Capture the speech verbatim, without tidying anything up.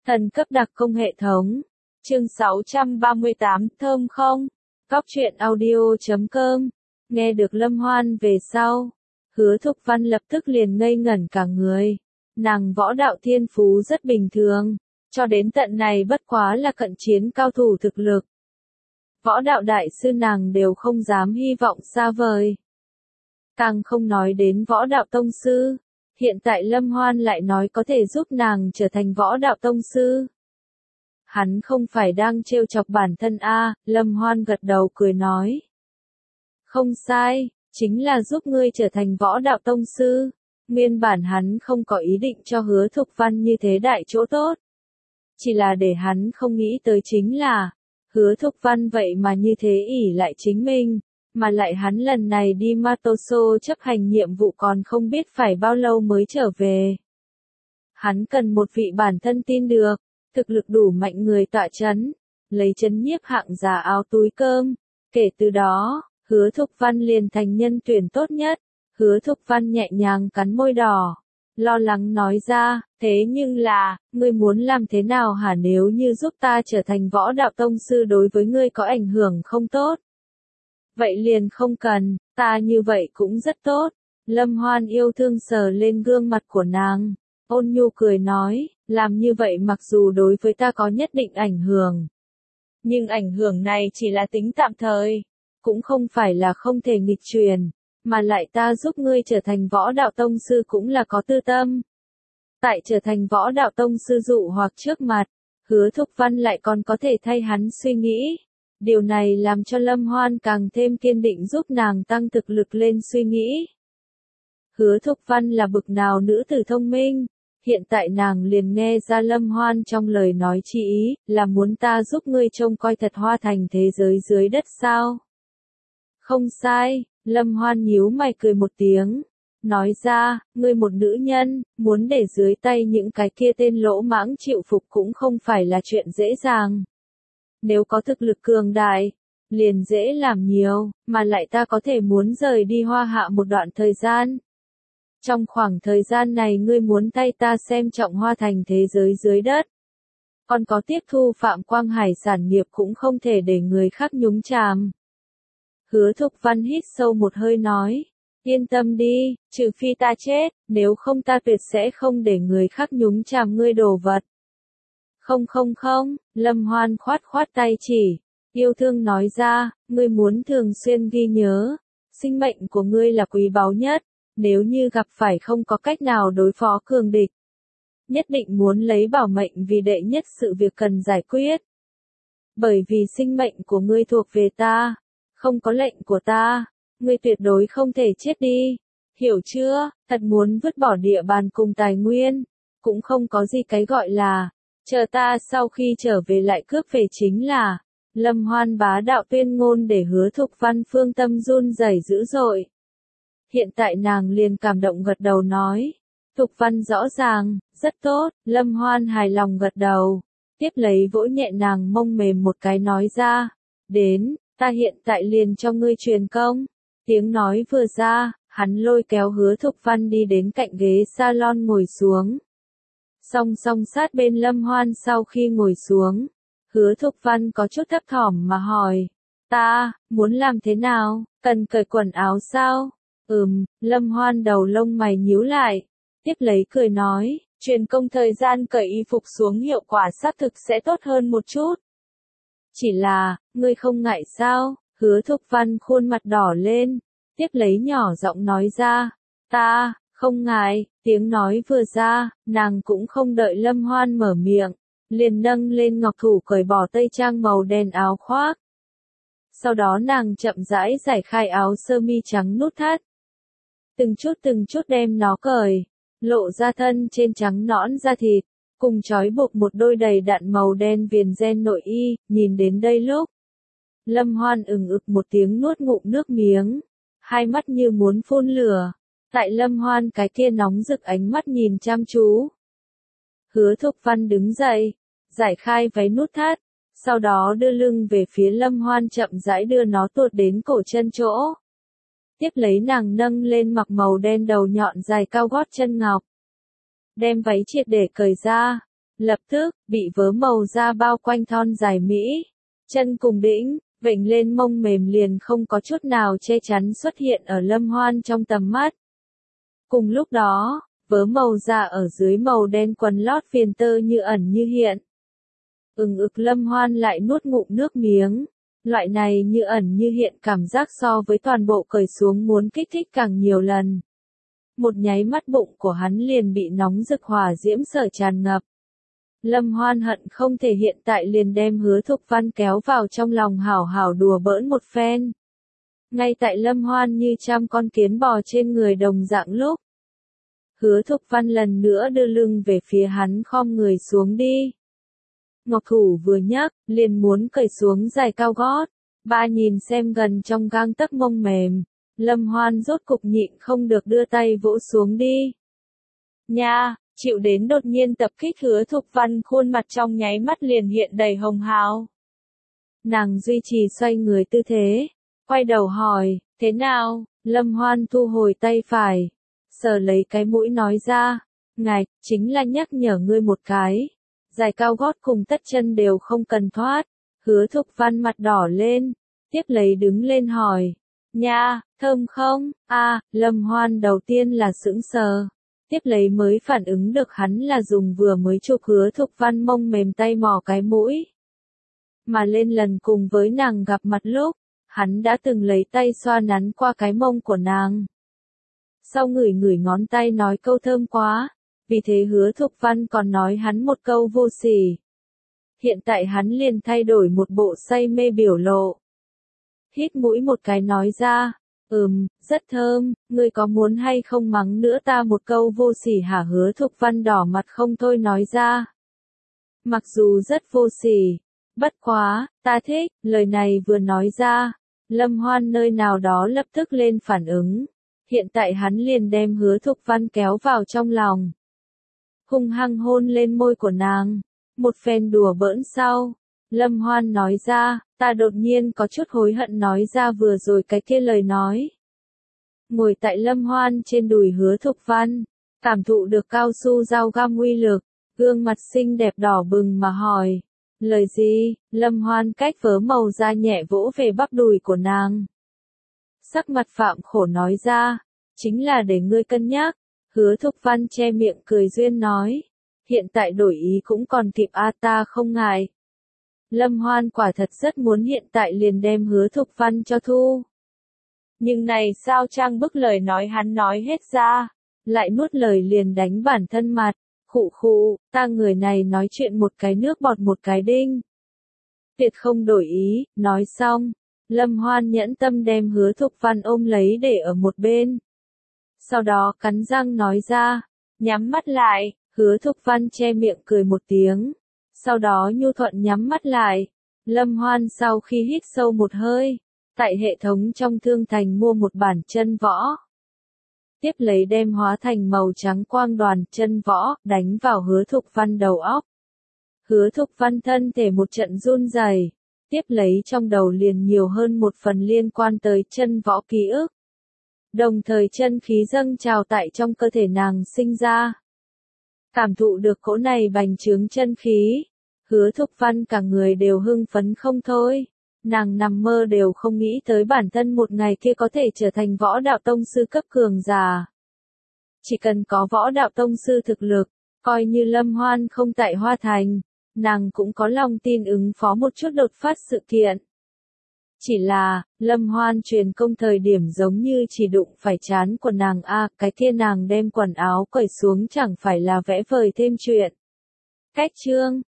Thần cấp đặc công hệ thống. Chương sáu trăm ba mươi tám, thơm không? Cóc truyện audio chấm com. Nghe được Lâm Hoan về sau, Hứa Thục Văn lập tức liền ngây ngẩn cả người. Nàng võ đạo thiên phú rất bình thường, cho đến tận này bất quá là cận chiến cao thủ thực lực. Võ đạo đại sư nàng đều không dám hy vọng xa vời. Càng không nói đến võ đạo tông sư. Hiện tại Lâm Hoan lại nói có thể giúp nàng trở thành võ đạo tông sư. Hắn không phải đang trêu chọc bản thân a, à, Lâm Hoan gật đầu cười nói. Không sai, chính là giúp ngươi trở thành võ đạo tông sư. Nguyên bản hắn không có ý định cho Hứa Thục Văn như thế đại chỗ tốt. Chỉ là để hắn không nghĩ tới chính là, Hứa Thục Văn vậy mà như thế ỷ lại chính mình. Mà lại hắn lần này đi Matoso chấp hành nhiệm vụ còn không biết phải bao lâu mới trở về. Hắn cần một vị bản thân tin được, thực lực đủ mạnh người tọa chấn, lấy chấn nhiếp hạng giả áo túi cơm. Kể từ đó, Hứa Thục Văn liền thành nhân tuyển tốt nhất. Hứa Thục Văn nhẹ nhàng cắn môi đỏ, lo lắng nói ra, thế nhưng là, ngươi muốn làm thế nào hả, nếu như giúp ta trở thành võ đạo tông sư đối với ngươi có ảnh hưởng không tốt? Vậy liền không cần, ta như vậy cũng rất tốt. Lâm Hoan yêu thương sờ lên gương mặt của nàng, ôn nhu cười nói, làm như vậy mặc dù đối với ta có nhất định ảnh hưởng. Nhưng ảnh hưởng này chỉ là tính tạm thời, cũng không phải là không thể nghịch truyền, mà lại ta giúp ngươi trở thành võ đạo tông sư cũng là có tư tâm. Tại trở thành võ đạo tông sư dụ hoặc trước mặt, Hứa Thục Văn lại còn có thể thay hắn suy nghĩ. Điều này làm cho Lâm Hoan càng thêm kiên định giúp nàng tăng thực lực lên suy nghĩ. Hứa Thục Văn là bực nào nữ tử thông minh, hiện tại nàng liền nghe ra Lâm Hoan trong lời nói chi ý, là muốn ta giúp ngươi trông coi thật Hoa Thành thế giới dưới đất sao? Không sai, Lâm Hoan nhíu mày cười một tiếng, nói ra, ngươi một nữ nhân, muốn để dưới tay những cái kia tên lỗ mãng chịu phục cũng không phải là chuyện dễ dàng. Nếu có thực lực cường đại, liền dễ làm nhiều, mà lại ta có thể muốn rời đi Hoa Hạ một đoạn thời gian. Trong khoảng thời gian này ngươi muốn thay ta xem trọng Hoa Thành thế giới dưới đất. Còn có tiếp thu Phạm Quang Hải sản nghiệp cũng không thể để người khác nhúng chàm. Hứa Thục Văn hít sâu một hơi nói, yên tâm đi, trừ phi ta chết, nếu không ta tuyệt sẽ không để người khác nhúng chàm ngươi đồ vật. Không không không, Lâm Hoan khoát khoát tay chỉ, yêu thương nói ra, ngươi muốn thường xuyên ghi nhớ, sinh mệnh của ngươi là quý báu nhất, nếu như gặp phải không có cách nào đối phó cường địch. Nhất định muốn lấy bảo mệnh vì đệ nhất sự việc cần giải quyết. Bởi vì sinh mệnh của ngươi thuộc về ta, không có lệnh của ta, ngươi tuyệt đối không thể chết đi, hiểu chưa, thật muốn vứt bỏ địa bàn cùng tài nguyên, cũng không có gì cái gọi là. Chờ ta sau khi trở về lại cướp về chính là, Lâm Hoan bá đạo tuyên ngôn để Hứa Thục Văn phương tâm run rẩy dữ dội. Hiện tại nàng liền cảm động gật đầu nói, Thục Văn rõ ràng, rất tốt, Lâm Hoan hài lòng gật đầu, tiếp lấy vỗ nhẹ nàng mông mềm một cái nói ra, đến, ta hiện tại liền cho ngươi truyền công. Tiếng nói vừa ra, hắn lôi kéo Hứa Thục Văn đi đến cạnh ghế salon ngồi xuống. Song song sát bên Lâm Hoan sau khi ngồi xuống, Hứa Thục Văn có chút thấp thỏm mà hỏi, ta, muốn làm thế nào, cần cởi quần áo sao? Ừm, Lâm Hoan đầu lông mày nhíu lại, tiếp lấy cười nói, truyền công thời gian cởi y phục xuống hiệu quả xác thực sẽ tốt hơn một chút. Chỉ là, ngươi không ngại sao? Hứa Thục Văn khuôn mặt đỏ lên, tiếp lấy nhỏ giọng nói ra, ta, không ngại. Tiếng nói vừa ra, nàng cũng không đợi Lâm Hoan mở miệng, liền nâng lên ngọc thủ cởi bỏ tây trang màu đen áo khoác. Sau đó nàng chậm rãi giải khai áo sơ mi trắng nút thắt. Từng chút từng chút đem nó cởi, lộ ra thân trên trắng nõn da thịt, cùng trói buộc một đôi đầy đặn màu đen viền ren nội y, nhìn đến đây lúc. Lâm Hoan ừng ực một tiếng nuốt ngụm nước miếng, hai mắt như muốn phun lửa. Tại Lâm Hoan cái kia nóng rực ánh mắt nhìn chăm chú. Hứa Thục Văn đứng dậy, giải khai váy nút thắt, sau đó đưa lưng về phía Lâm Hoan chậm rãi đưa nó tuột đến cổ chân chỗ. Tiếp lấy nàng nâng lên mặc màu đen đầu nhọn dài cao gót chân ngọc. Đem váy triệt để cởi ra, lập tức, bị vớ màu da bao quanh thon dài mỹ. Chân cùng đĩnh, vểnh lên mông mềm liền không có chút nào che chắn xuất hiện ở Lâm Hoan trong tầm mắt. Cùng lúc đó, vớ màu da ở dưới màu đen quần lót viền tơ như ẩn như hiện. Ừng ực Lâm Hoan lại nuốt ngụm nước miếng. Loại này như ẩn như hiện cảm giác so với toàn bộ cởi xuống muốn kích thích càng nhiều lần. Một nháy mắt bụng của hắn liền bị nóng rực hỏa diễm sở tràn ngập. Lâm Hoan hận không thể hiện tại liền đem Hứa Thục Văn kéo vào trong lòng hảo hảo đùa bỡn một phen. Ngay tại Lâm Hoan như trăm con kiến bò trên người đồng dạng lúc. Hứa Thục Văn lần nữa đưa lưng về phía hắn khom người xuống đi. Ngọc thủ vừa nhấc, liền muốn cởi xuống giày cao gót. Ba nhìn xem gần trong gang tấc mông mềm. Lâm Hoan rốt cục nhịn không được đưa tay vỗ xuống đi. Nha, chịu đến đột nhiên tập kích Hứa Thục Văn khuôn mặt trong nháy mắt liền hiện đầy hồng hào. Nàng duy trì xoay người tư thế. Quay đầu hỏi, thế nào? Lâm Hoan thu hồi tay phải. Sờ lấy cái mũi nói ra. Ngài, chính là nhắc nhở ngươi một cái. Giày cao gót cùng tất chân đều không cần thoát. Hứa Thục Văn mặt đỏ lên. Tiếp lấy đứng lên hỏi. Nha, thơm không? A, à, Lâm Hoan đầu tiên là sững sờ. Tiếp lấy mới phản ứng được hắn là dùng vừa mới chụp Hứa Thục Văn mông mềm tay mò cái mũi. Mà lên lần cùng với nàng gặp mặt lúc, hắn đã từng lấy tay xoa nắn qua cái mông của nàng. Sau ngửi ngửi ngón tay nói câu thơm quá, vì thế Hứa Thục Văn còn nói hắn một câu vô sỉ. Hiện tại hắn liền thay đổi một bộ say mê biểu lộ. Hít mũi một cái nói ra, ừm, rất thơm, ngươi có muốn hay không mắng nữa ta một câu vô sỉ hả? Hứa Thục Văn đỏ mặt không thôi nói ra. Mặc dù rất vô sỉ, bất quá, ta thích, lời này vừa nói ra, Lâm Hoan nơi nào đó lập tức lên phản ứng. Hiện tại hắn liền đem Hứa Thục Văn kéo vào trong lòng. Hung hăng hôn lên môi của nàng, một phen đùa bỡn sau. Lâm Hoan nói ra, ta đột nhiên có chút hối hận nói ra vừa rồi cái kia lời nói. Ngồi tại Lâm Hoan trên đùi Hứa Thục Văn, cảm thụ được cao su dao găm uy lực, gương mặt xinh đẹp đỏ bừng mà hỏi. Lời gì? Lâm Hoan cách vớ màu da nhẹ vỗ về bắp đùi của nàng. Sắc mặt phạm khổ nói ra, chính là để ngươi cân nhắc. Hứa Thục Văn che miệng cười duyên nói. Hiện tại đổi ý cũng còn kịp a, ta không ngại. Lâm Hoan quả thật rất muốn hiện tại liền đem Hứa Thục Văn cho thu. Nhưng này sao trang bức lời nói hắn nói hết ra, lại nuốt lời liền đánh bản thân mặt, khụ khụ, ta người này nói chuyện một cái nước bọt một cái đinh. Tuyệt không đổi ý, nói xong, Lâm Hoan nhẫn tâm đem Hứa Thục Văn ôm lấy để ở một bên. Sau đó cắn răng nói ra, nhắm mắt lại, Hứa Thục Văn che miệng cười một tiếng. Sau đó nhu thuận nhắm mắt lại. Lâm Hoan sau khi hít sâu một hơi, tại hệ thống trong thương thành mua một bản chân võ. Tiếp lấy đem hóa thành màu trắng quang đoàn chân võ, đánh vào Hứa Thục Văn đầu óc. Hứa Thục Văn thân thể một trận run rẩy, tiếp lấy trong đầu liền nhiều hơn một phần liên quan tới chân võ ký ức. Đồng thời chân khí dâng trào tại trong cơ thể nàng sinh ra. Cảm thụ được cỗ này bành trướng chân khí, Hứa Thục Văn cả người đều hưng phấn không thôi. Nàng nằm mơ đều không nghĩ tới bản thân một ngày kia có thể trở thành võ đạo tông sư cấp cường giả. Chỉ cần có võ đạo tông sư thực lực, coi như Lâm Hoan không tại Hoa Thành, nàng cũng có lòng tin ứng phó một chút đột phát sự kiện. Chỉ là, Lâm Hoan truyền công thời điểm giống như chỉ đụng phải trán của nàng a, cái kia nàng đem quần áo cởi xuống chẳng phải là vẽ vời thêm chuyện. Cách chương